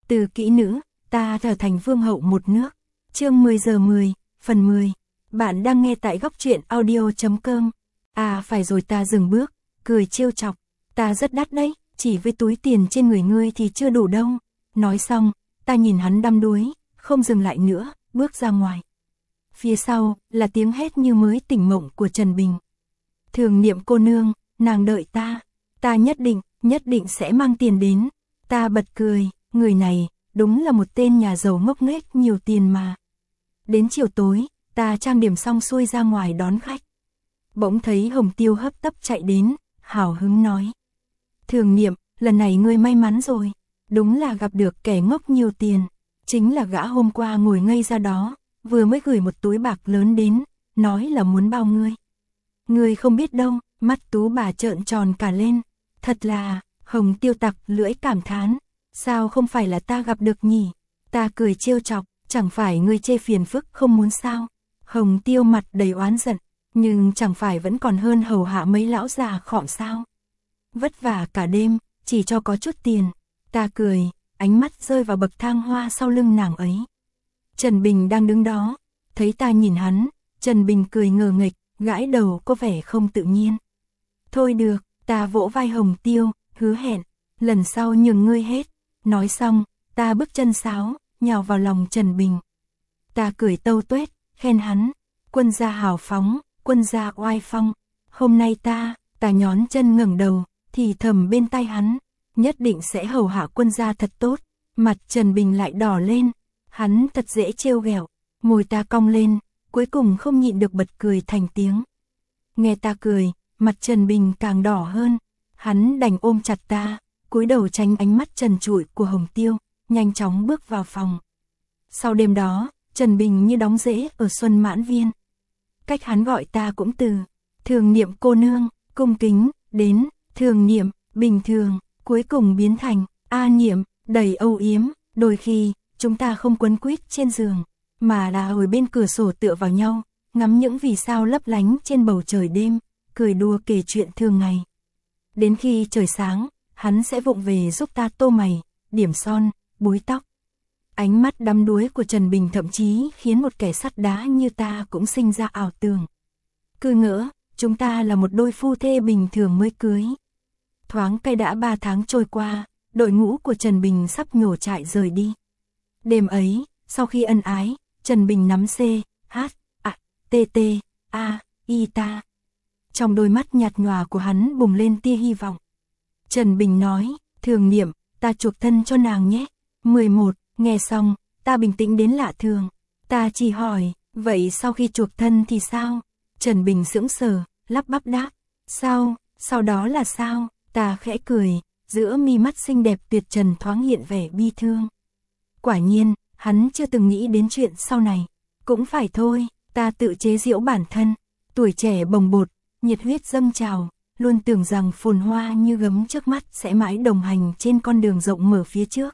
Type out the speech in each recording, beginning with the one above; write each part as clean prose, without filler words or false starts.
Từ kỹ nữ, ta trở thành vương hậu một nước. Chương 10 giờ 10, phần 10. Bạn đang nghe tại góc truyện audio.com. À phải rồi, ta dừng bước, cười trêu chọc. Ta rất đắt đấy, chỉ với túi tiền trên người ngươi thì chưa đủ đâu. Nói xong, ta nhìn hắn đăm đuối, không dừng lại nữa, bước ra ngoài. Phía sau, là tiếng hét như mới tỉnh mộng của Trần Bình. Thường Niệm cô nương, nàng đợi ta nhất định sẽ mang tiền đến. Ta bật cười, người này, đúng là một tên nhà giàu ngốc nghếch nhiều tiền mà. Đến chiều tối, ta trang điểm xong xuôi ra ngoài đón khách. Bỗng thấy Hồng Tiêu hấp tấp chạy đến, hào hứng nói. Thường Niệm, lần này ngươi may mắn rồi, đúng là gặp được kẻ ngốc nhiều tiền. Chính là gã hôm qua ngồi ngây ra đó, vừa mới gửi một túi bạc lớn đến, nói là muốn bao ngươi. Ngươi không biết đâu, mắt Tú bà trợn tròn cả lên. Thật là, Hồng Tiêu tặc lưỡi cảm thán. Sao không phải là ta gặp được nhỉ? Ta cười trêu chọc, chẳng phải ngươi chê phiền phức không muốn sao? Hồng Tiêu mặt đầy oán giận, nhưng chẳng phải vẫn còn hơn hầu hạ mấy lão già khọm sao? Vất vả cả đêm, chỉ cho có chút tiền. Ta cười, ánh mắt rơi vào bậc thang hoa sau lưng nàng ấy. Trần Bình đang đứng đó, thấy ta nhìn hắn, Trần Bình cười ngờ nghịch, gãi đầu có vẻ không tự nhiên. Thôi được, ta vỗ vai Hồng Tiêu, hứa hẹn, lần sau nhường ngươi hết. Nói xong, ta bước chân sáo, nhào vào lòng Trần Bình. Ta cười tâu tuét, khen hắn, quân gia hào phóng, quân gia oai phong. Hôm nay ta nhón chân ngẩng đầu, thì thầm bên tai hắn, nhất định sẽ hầu hạ quân gia thật tốt. Mặt Trần Bình lại đỏ lên, hắn thật dễ trêu ghẹo, môi ta cong lên, cuối cùng không nhịn được bật cười thành tiếng. Nghe ta cười, mặt Trần Bình càng đỏ hơn, hắn đành ôm chặt ta, cúi đầu tránh ánh mắt trần trụi của Hồng Tiêu, nhanh chóng bước vào phòng. Sau đêm đó, Trần Bình như đóng rễ ở Xuân Mãn Viên. Cách hắn gọi ta cũng từ Thường Niệm cô nương, cung kính, đến Thường Niệm, bình thường, cuối cùng biến thành A Niệm, đầy âu yếm. Đôi khi, chúng ta không quấn quýt trên giường, mà là ngồi bên cửa sổ tựa vào nhau, ngắm những vì sao lấp lánh trên bầu trời đêm, cười đùa kể chuyện thường ngày. Đến khi trời sáng, hắn sẽ vụng về giúp ta tô mày, điểm son, búi tóc. Ánh mắt đắm đuối của Trần Bình thậm chí khiến một kẻ sắt đá như ta cũng sinh ra ảo tưởng. Cứ ngỡ, chúng ta là một đôi phu thê bình thường mới cưới. Thoáng cái đã 3 tháng trôi qua, đội ngũ của Trần Bình sắp nhổ trại rời đi. Đêm ấy, sau khi ân ái, Trần Bình nắm C, H, A, T, T, A, I ta. Trong đôi mắt nhạt nhòa của hắn bùng lên tia hy vọng. Trần Bình nói, Thường Niệm, ta chuộc thân cho nàng nhé. 11, nghe xong, ta bình tĩnh đến lạ thường. Ta chỉ hỏi, vậy sau khi chuộc thân thì sao? Trần Bình sững sờ, lắp bắp đáp, sao, sau đó là sao? Ta khẽ cười, giữa mi mắt xinh đẹp tuyệt trần thoáng hiện vẻ bi thương. Quả nhiên, hắn chưa từng nghĩ đến chuyện sau này. Cũng phải thôi, ta tự chế giễu bản thân. Tuổi trẻ bồng bột, nhiệt huyết dâng trào, luôn tưởng rằng phồn hoa như gấm trước mắt sẽ mãi đồng hành trên con đường rộng mở phía trước.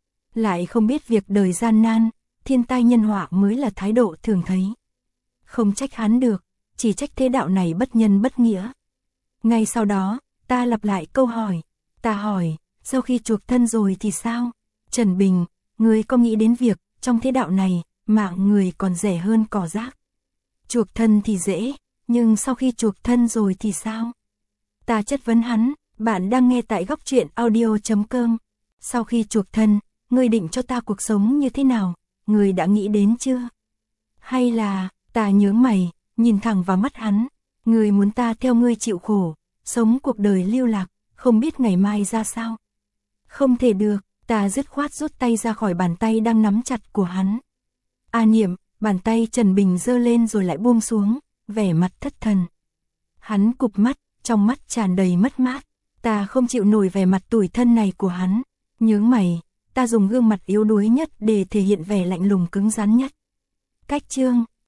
Lại không biết việc đời gian nan, thiên tai nhân họa mới là thái độ thường thấy. Không trách hắn được, chỉ trách thế đạo này bất nhân bất nghĩa. Ngay sau đó, ta lặp lại câu hỏi. Ta hỏi, sau khi chuộc thân rồi thì sao? Trần Bình, ngươi có nghĩ đến việc, trong thế đạo này, mạng người còn rẻ hơn cỏ rác? Chuộc thân thì dễ, nhưng sau khi chuộc thân rồi thì sao? Ta chất vấn hắn, bạn đang nghe tại góc truyện audio.com. Sau khi chuộc thân, ngươi định cho ta cuộc sống như thế nào? Ngươi đã nghĩ đến chưa? Hay là, ta nhướng mày, nhìn thẳng vào mắt hắn. Ngươi muốn ta theo ngươi chịu khổ, sống cuộc đời lưu lạc, không biết ngày mai ra sao? Không thể được, ta dứt khoát rút tay ra khỏi bàn tay đang nắm chặt của hắn. A Niệm, bàn tay Trần Bình giơ lên rồi lại buông xuống, vẻ mặt thất thần. Hắn cụp mắt, trong mắt tràn đầy mất mát. Ta không chịu nổi vẻ mặt tủi thân này của hắn. Nhướng mày, ta dùng gương mặt yếu đuối nhất để thể hiện vẻ lạnh lùng cứng rắn nhất. Cách chương